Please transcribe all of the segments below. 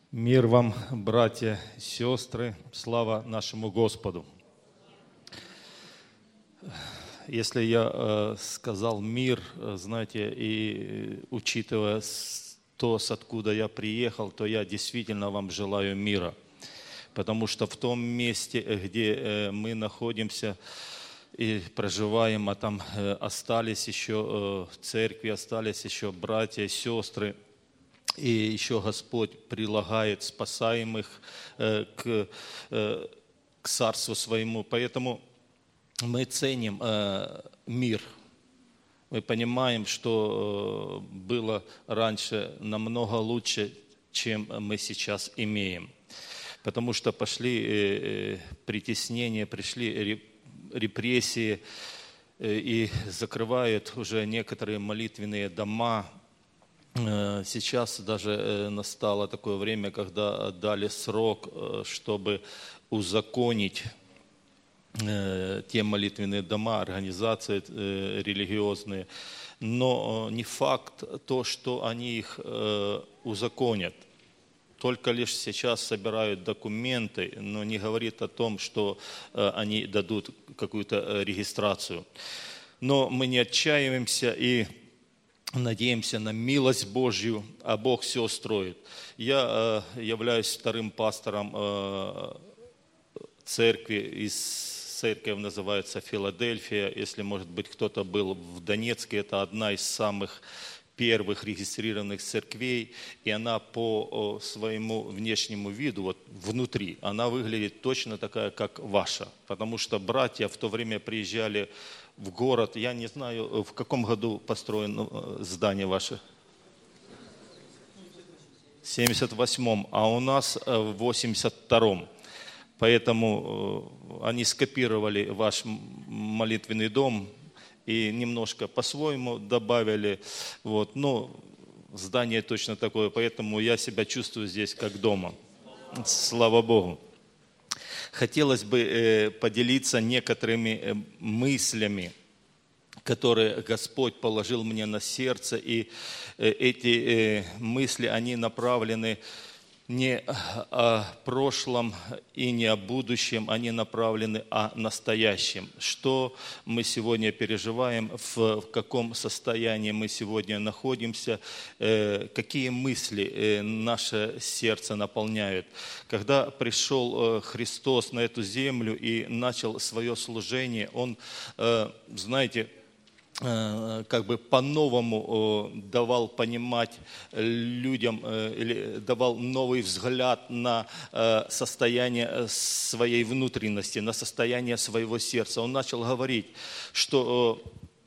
Мир вам, братья и сестры, слава нашему Господу. Если я сказал мир, знаете, и учитывая то, откуда я приехал, то я действительно вам желаю мира. Потому что в том месте, где мы находимся и проживаем, а там остались еще в церкви, остались еще братья и сестры, и еще Господь прилагает спасаемых к Царству Своему. Поэтому мы ценим мир. Мы понимаем, что было раньше намного лучше, чем мы сейчас имеем. Потому что пошли притеснения, пришли репрессии и закрывают уже некоторые молитвенные дома. Сейчас даже настало такое время, когда дали срок, чтобы узаконить те молитвенные дома, организации религиозные. Но не факт то, что они их узаконят. Только лишь сейчас собирают документы, но не говорит о том, что они дадут какую-то регистрацию. Но мы не отчаиваемся и надеемся на милость Божью, а Бог все устроит. Я являюсь вторым пастором церкви, церковь называется Филадельфия. Если, может быть, кто-то был в Донецке, это одна из самых первых регистрированных церквей, и она по своему внешнему виду, вот внутри, она выглядит точно такая, как ваша. Потому что братья в то время приезжали в город, я не знаю, в каком году построено здание ваше? В 78-м, а у нас в 82-м. Поэтому они скопировали ваш молитвенный дом и немножко по-своему добавили. Вот. Но здание точно такое, поэтому я себя чувствую здесь как дома. Слава Богу. Хотелось бы поделиться некоторыми мыслями, которые Господь положил мне на сердце. И эти мысли, они направлены не о прошлом и не о будущем, они направлены о настоящем. Что мы сегодня переживаем, в каком состоянии мы сегодня находимся, какие мысли наше сердце наполняют. Когда пришел Христос на эту землю и начал свое служение, Он, знаете, как бы по-новому давал понимать людям, или давал новый взгляд на состояние своей внутренности, на состояние своего сердца. Он начал говорить, что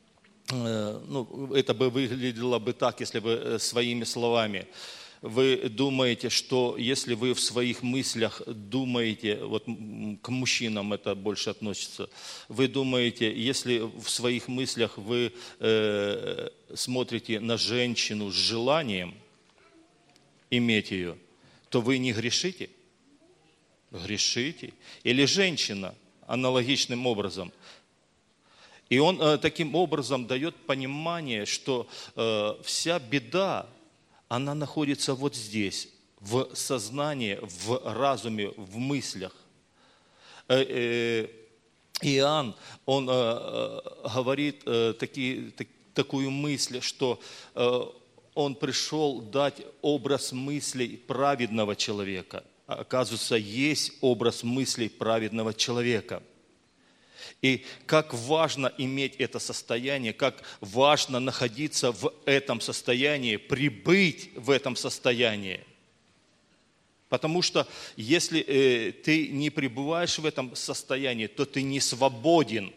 это бы выглядело бы так, если бы своими словами. Вы думаете, что если вы в своих мыслях думаете, вот к мужчинам это больше относится, вы думаете, если в своих мыслях вы смотрите на женщину с желанием иметь ее, то вы не грешите? Грешите. Или женщина аналогичным образом. И он таким образом дает понимание, что вся беда, она находится вот здесь, в сознании, в разуме, в мыслях. Иоанн, он говорит такую мысль, что он пришел дать образ мыслей праведного человека. Оказывается, есть образ мыслей праведного человека. И как важно иметь это состояние, как важно находиться в этом состоянии, прибыть в этом состоянии. Потому что если ты не пребываешь в этом состоянии, то ты не свободен.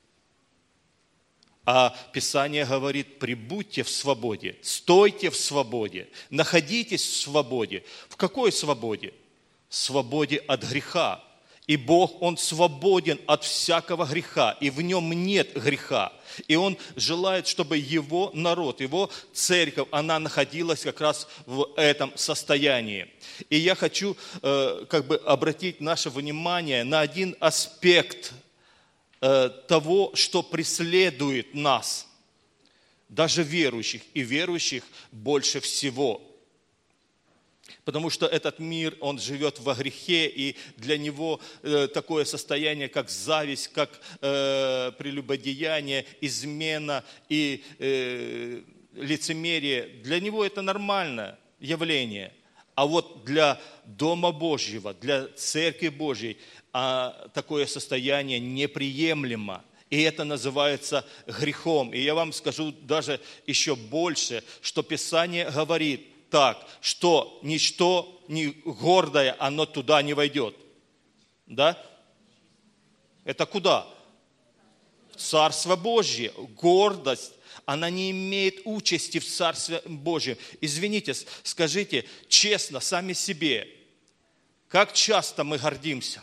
А Писание говорит, пребудьте в свободе, стойте в свободе, находитесь в свободе. В какой свободе? В свободе от греха. И Бог, Он свободен от всякого греха, и в Нем нет греха. И Он желает, чтобы Его народ, Его церковь, она находилась как раз в этом состоянии. И я хочу обратить наше внимание на один аспект того, что преследует нас, даже верующих, и верующих больше всего. Потому что этот мир, он живет во грехе, и для него такое состояние, как зависть, как прелюбодеяние, измена и лицемерие, для него это нормальное явление. А вот для Дома Божьего, для Церкви Божьей такое состояние неприемлемо. И это называется грехом. И я вам скажу даже еще больше, что Писание говорит так, что ничто не гордое, оно туда не войдет. Да? Это куда? В Царство Божье. Гордость, она не имеет участи в Царстве Божьем. Извините, скажите честно сами себе, как часто мы гордимся?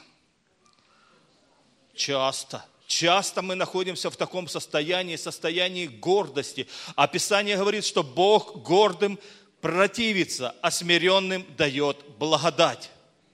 Часто. Часто мы находимся в таком состоянии гордости. А Писание говорит, что Бог гордым противится, а смиренным дает благодать.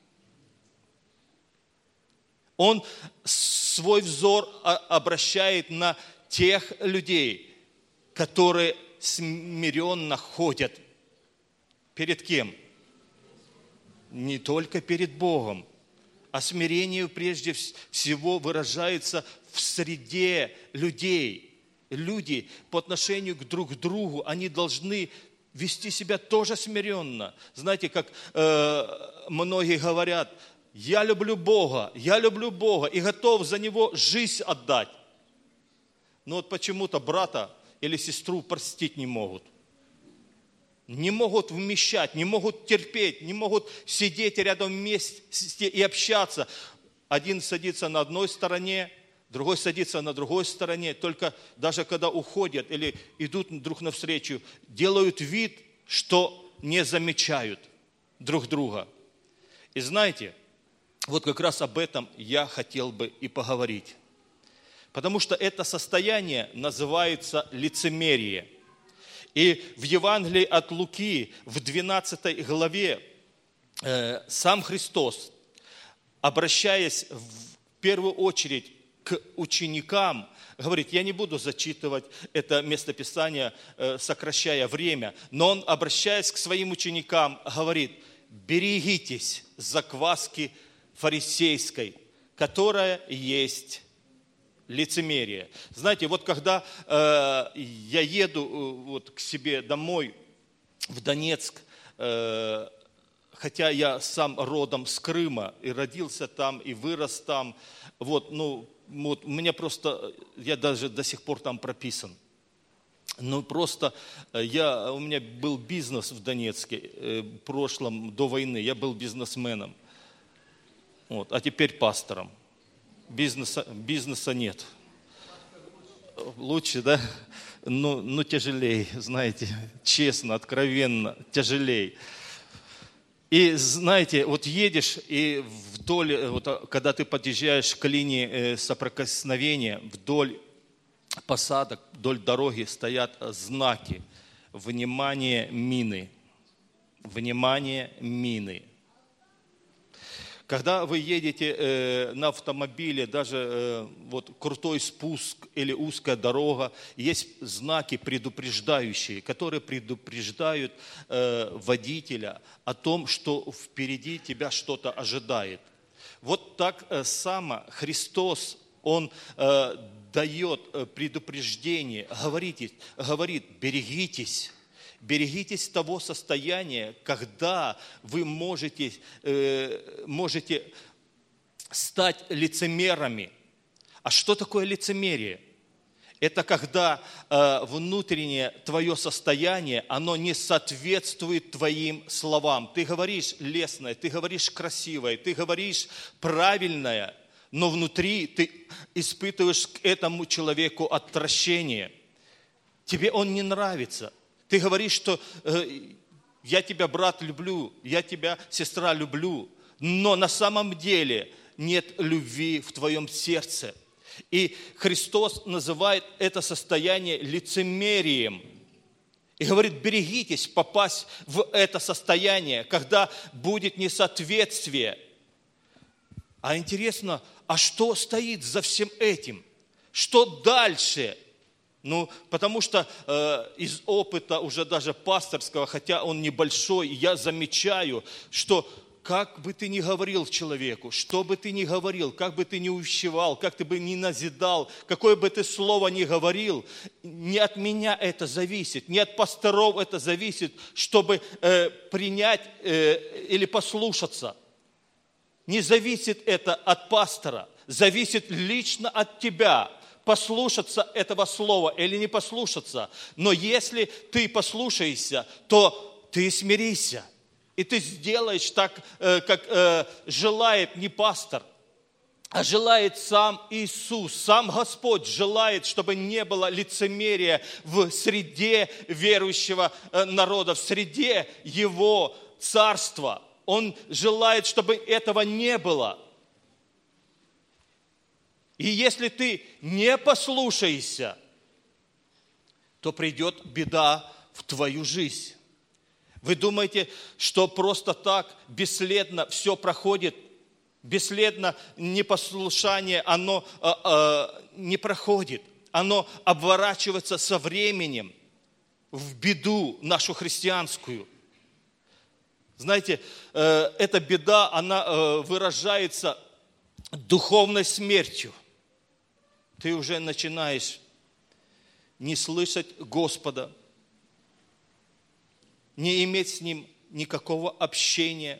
Он свой взор обращает на тех людей, которые смиренно ходят. Перед кем? Не только перед Богом. А смирение прежде всего выражается в среде людей. Люди по отношению друг к другу, они должны вести себя тоже смиренно. Знаете, как многие говорят, я люблю Бога и готов за Него жизнь отдать. Но вот почему-то брата или сестру простить не могут. Не могут вмещать, не могут терпеть, не могут сидеть рядом вместе и общаться. Один садится на одной стороне, другой садится на другой стороне. Только даже когда уходят или идут друг навстречу, делают вид, что не замечают друг друга. И знаете, вот как раз об этом я хотел бы и поговорить. Потому что это состояние называется лицемерие. И в Евангелии от Луки, в 12 главе, сам Христос, обращаясь в первую очередь к ученикам, говорит, я не буду зачитывать это местописание, сокращая время, но Он, обращаясь к своим ученикам, говорит, берегитесь закваски фарисейской, которая есть лицемерие. Знаете, вот когда я еду вот к себе домой в Донецк, хотя я сам родом с Крыма и родился там, и вырос там, вот у меня просто, я даже до сих пор там прописан. Ну просто у меня был бизнес в Донецке в прошлом, до войны, я был бизнесменом, а теперь пастором. Бизнеса нет. Лучше, да? Но тяжелее, знаете, честно, откровенно, тяжелее. И знаете, вот едешь, и вдоль, вот, когда ты подъезжаешь к линии соприкосновения, вдоль посадок, вдоль дороги стоят знаки. Внимание, мины. Внимание, мины. Когда вы едете на автомобиле, даже вот крутой спуск или узкая дорога, есть знаки предупреждающие, которые предупреждают водителя о том, что впереди тебя что-то ожидает. Вот так само Христос, Он дает предупреждение, говорит, берегитесь. Берегитесь того состояния, когда вы можете стать лицемерами. А что такое лицемерие? Это когда внутреннее твое состояние, оно не соответствует твоим словам. Ты говоришь лестное, ты говоришь красивое, ты говоришь правильное, но внутри ты испытываешь к этому человеку отвращение. Тебе он не нравится. Ты говоришь, что я тебя, брат, люблю, я тебя, сестра, люблю, но на самом деле нет любви в твоем сердце. И Христос называет это состояние лицемерием. И говорит, берегитесь попасть в это состояние, когда будет несоответствие. А интересно, а что стоит за всем этим? Что дальше? Ну, потому что из опыта уже даже пасторского, хотя он небольшой, я замечаю, что как бы ты ни говорил человеку, что бы ты ни говорил, как бы ты ни увещевал, как ты бы ни назидал, какое бы ты слово ни говорил, не от меня это зависит, не от пасторов это зависит, чтобы принять или послушаться. Не зависит это от пастора, зависит лично от тебя. Послушаться этого слова или не послушаться. Но если ты послушаешься, то ты смирися. И ты сделаешь так, как желает не пастор, а желает сам Иисус, сам Господь желает, чтобы не было лицемерия в среде верующего народа, в среде Его царства. Он желает, чтобы этого не было. И если ты не послушаешься, то придет беда в твою жизнь. Вы думаете, что просто так бесследно все проходит? Бесследно непослушание, оно не проходит. Оно оборачивается со временем в беду нашу христианскую. Знаете, эта беда, она выражается духовной смертью. Ты уже начинаешь не слышать Господа, не иметь с Ним никакого общения.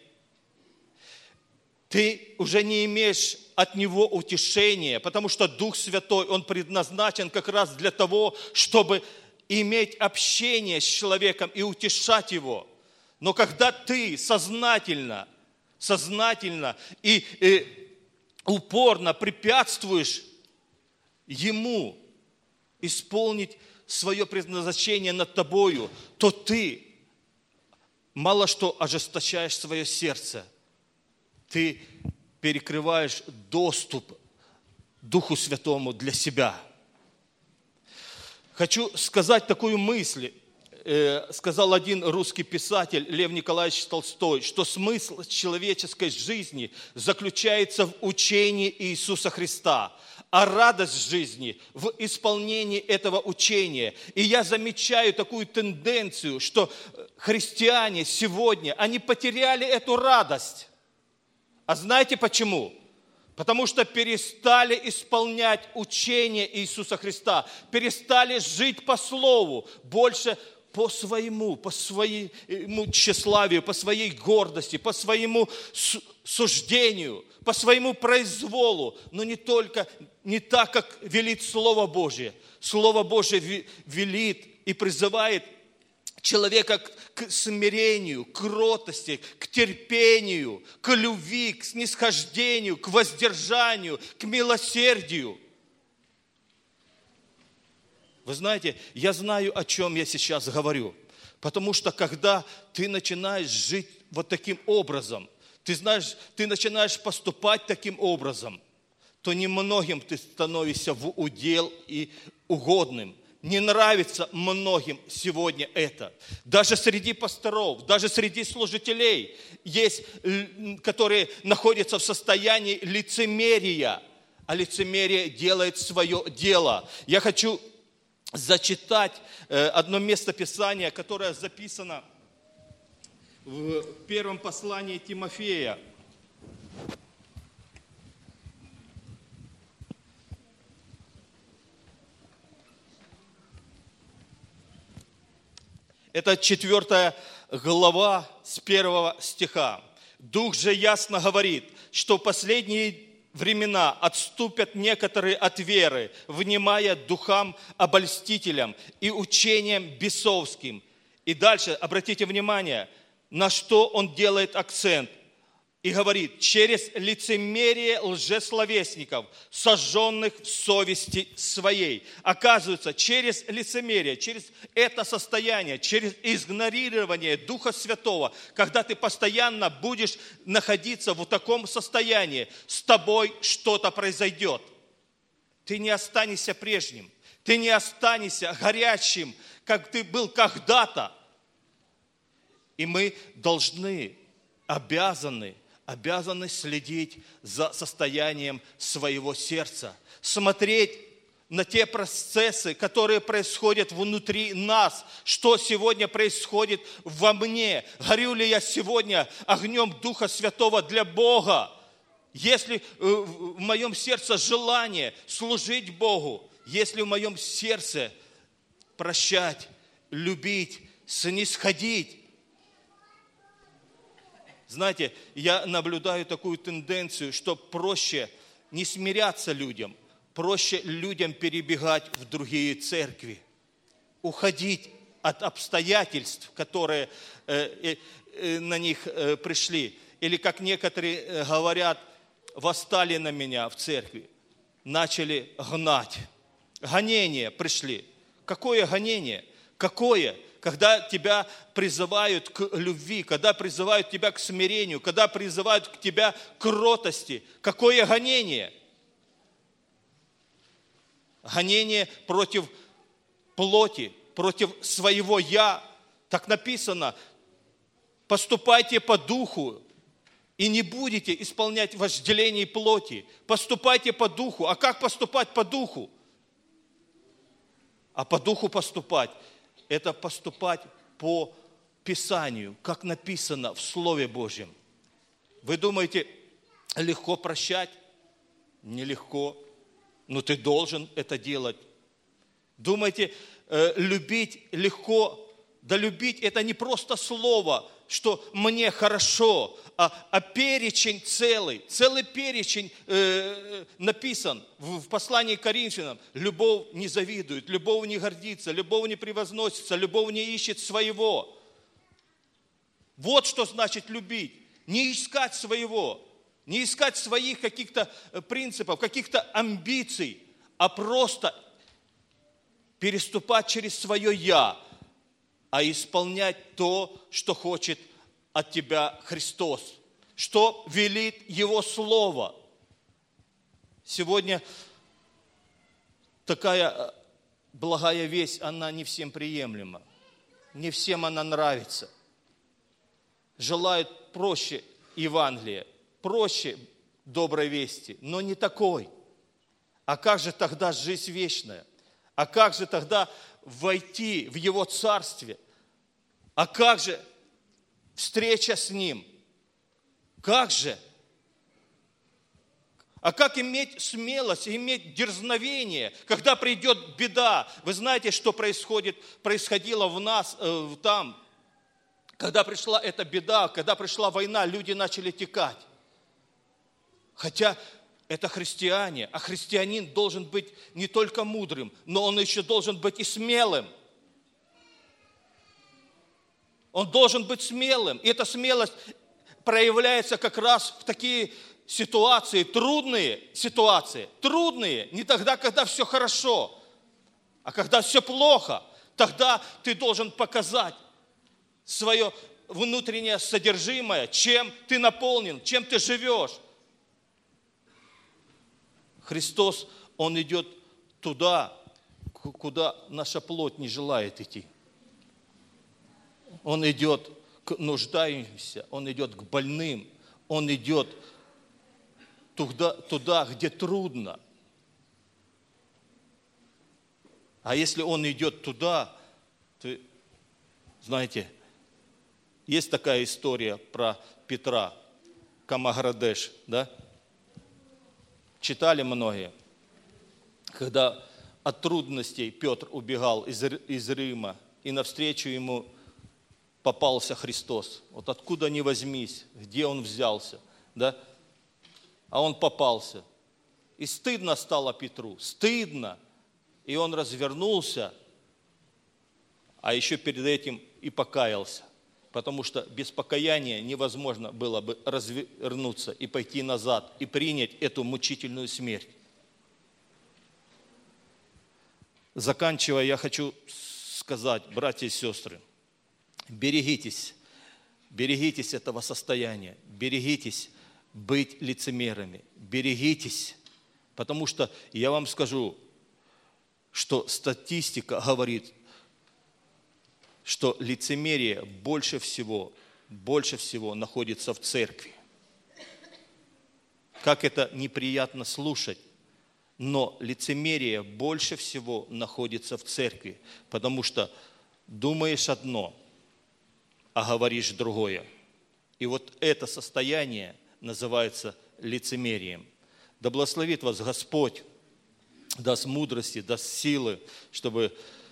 Ты уже не имеешь от Него утешения, потому что Дух Святой, Он предназначен как раз для того, чтобы иметь общение с человеком и утешать его. Но когда ты сознательно и упорно препятствуешь Ему исполнить свое предназначение над тобою, то ты мало что ожесточаешь свое сердце. Ты перекрываешь доступ Духу Святому для себя. Хочу сказать такую мысль. Сказал один русский писатель Лев Николаевич Толстой, что смысл человеческой жизни заключается в учении Иисуса Христа, а радость жизни в исполнении этого учения. И я замечаю такую тенденцию, что христиане сегодня, они потеряли эту радость. А знаете почему? Потому что перестали исполнять учение Иисуса Христа, перестали жить по слову, больше по своему тщеславию, по своей гордости, по своему суждению, по своему произволу, но не так, как велит Слово Божие. Слово Божие велит и призывает человека к смирению, к кротости, к терпению, к любви, к снисхождению, к воздержанию, к милосердию. Вы знаете, я знаю, о чем я сейчас говорю. Потому что когда ты начинаешь жить вот таким образом, ты начинаешь поступать таким образом, то немногим ты становишься в удел и угодным. Не нравится многим сегодня это. Даже среди пасторов, даже среди служителей есть, которые находятся в состоянии лицемерия. А лицемерие делает свое дело. Я хочу зачитать одно место Писания, которое записано в первом послании Тимофея. Это 4 глава с 1 стиха. «Дух же ясно говорит, что в последние времена отступят некоторые от веры, внимая духам обольстителям и учениям бесовским». И дальше, обратите внимание, на что он делает акцент. И говорит: через лицемерие лжесловесников, сожженных в совести своей. Оказывается, через лицемерие, через это состояние, через игнорирование Духа Святого, когда ты постоянно будешь находиться в таком состоянии, с тобой что-то произойдет. Ты не останешься прежним, ты не останешься горячим, как ты был когда-то. И мы обязаны следить за состоянием своего сердца, смотреть на те процессы, которые происходят внутри нас, что сегодня происходит во мне. Горю ли я сегодня огнем Духа Святого для Бога? Если в моем сердце желание служить Богу, если в моем сердце прощать, любить, снисходить. Знаете, я наблюдаю такую тенденцию, что проще не смиряться людям, проще людям перебегать в другие церкви, уходить от обстоятельств, которые на них пришли. Или, как некоторые говорят, восстали на меня в церкви, начали гнать. Гонения пришли. Какое гонение? Какое? Когда тебя призывают к любви, когда призывают тебя к смирению, когда призывают к тебя к кротости. Какое гонение? Гонение против плоти, против своего «я». Так написано, поступайте по духу, и не будете исполнять вожделение плоти. Поступайте по духу. А как поступать по духу? А по духу поступать – это поступать по Писанию, как написано в Слове Божьем. Вы думаете, легко прощать? Нелегко. Но ты должен это делать. Думаете, любить легко? Да любить – это не просто слово, что мне хорошо, а перечень целый перечень написан в послании к Коринфянам. Любовь не завидует, любовь не гордится, любовь не превозносится, любовь не ищет своего. Вот что значит любить. Не искать своего, не искать своих каких-то принципов, каких-то амбиций, а просто переступать через свое «я», а исполнять то, что хочет от тебя Христос, что велит Его Слово. Сегодня такая благая весть, она не всем приемлема, не всем она нравится. Желают проще Евангелия, проще доброй вести, но не такой. А как же тогда жизнь вечная? А как же тогда войти в Его Царствие? А как же встреча с Ним? Как же? А как иметь смелость, иметь дерзновение, когда придет беда? Вы знаете, что происходило в нас там? Когда пришла эта беда, когда пришла война, люди начали текать. Хотя это христиане, а христианин должен быть не только мудрым, но он еще должен быть и смелым. Он должен быть смелым. И эта смелость проявляется как раз в такие ситуации, трудные, не тогда, когда все хорошо, а когда все плохо. Тогда ты должен показать свое внутреннее содержимое, чем ты наполнен, чем ты живешь. Христос, Он идет туда, куда наша плоть не желает идти. Он идет к нуждающимся, Он идет к больным, Он идет туда, где трудно. А если Он идет туда, то, знаете, есть такая история про Петра, Камаградеш, да? Читали многие, когда от трудностей Петр убегал из Рима, и навстречу ему попался Христос. Вот откуда ни возьмись, где он взялся, да? А он попался. И стыдно стало Петру, стыдно. И он развернулся, а еще перед этим и покаялся. Потому что без покаяния невозможно было бы развернуться и пойти назад, и принять эту мучительную смерть. Заканчивая, я хочу сказать, братья и сестры, берегитесь этого состояния, берегитесь быть лицемерами, берегитесь, потому что я вам скажу, что статистика говорит, что лицемерие больше всего находится в церкви. Как это неприятно слушать, Но лицемерие больше всего находится в церкви, потому что думаешь одно, а говоришь другое. И вот это состояние называется лицемерием. Да благословит вас Господь, даст мудрости, даст силы, чтобы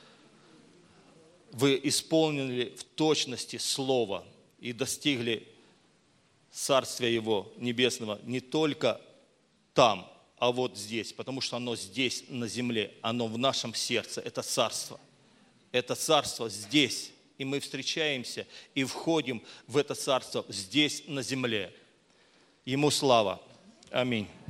вы исполнили в точности Слово и достигли Царствия Его Небесного не только там, а вот здесь, потому что оно здесь, на земле, оно в нашем сердце, это Царство. Это Царство здесь, и мы встречаемся и входим в это Царство здесь, на земле. Ему слава. Аминь.